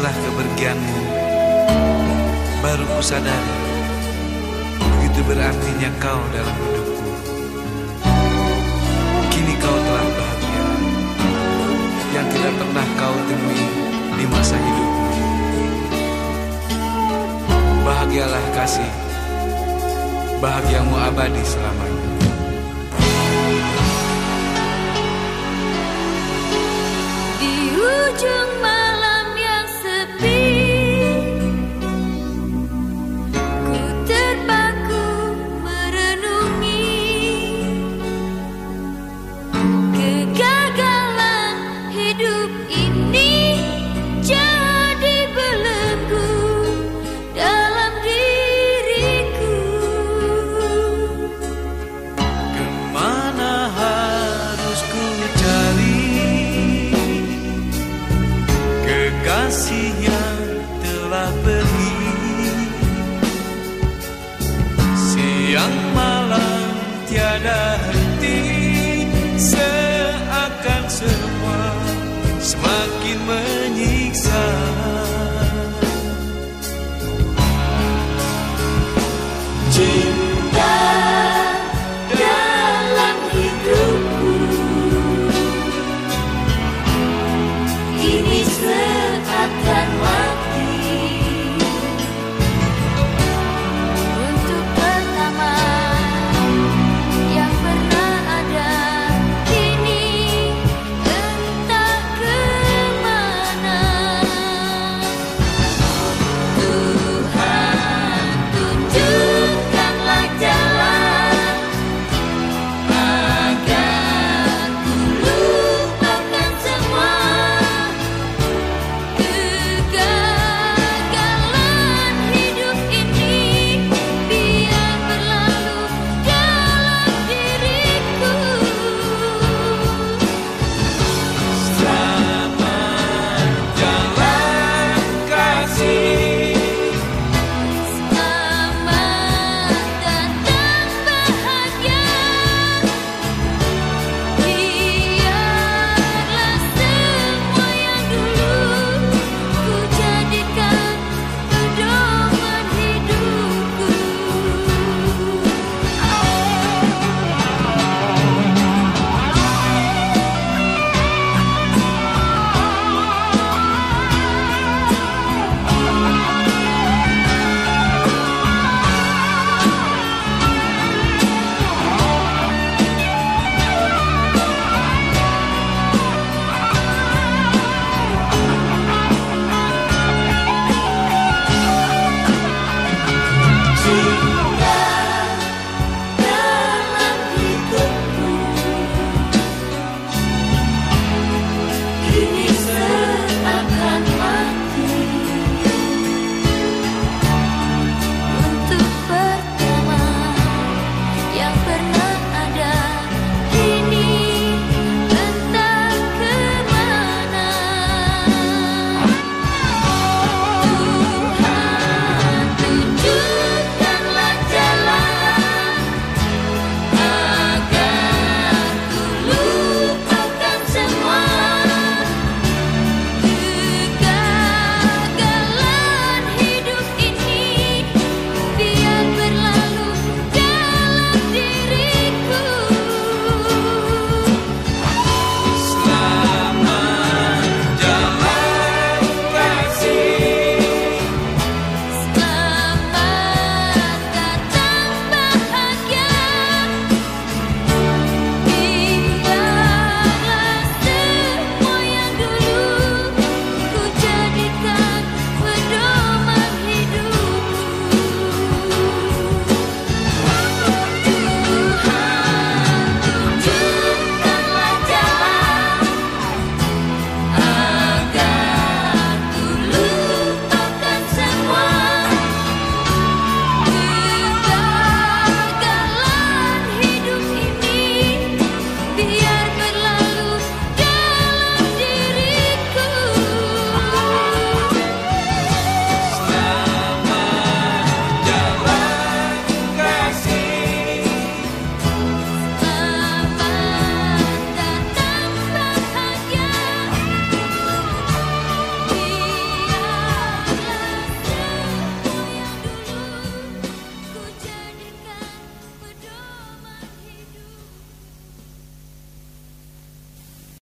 setelah kepergianmu, baru ku sadari begitu berartinya kau dalam hidupku. Kini kau telah bahagia, yang tidak pernah kau temui di masa hidupmu. Bahagialah kasih, bahagiamu abadi selamanya. Di ujung malam yang sepi, ku terpaku merenungi kegagalan hidup ini jadi belenggu dalam diriku. Kemana harus ku cari kekasih yang telah pergi? Siang malam tiada henti, seakan semua semakin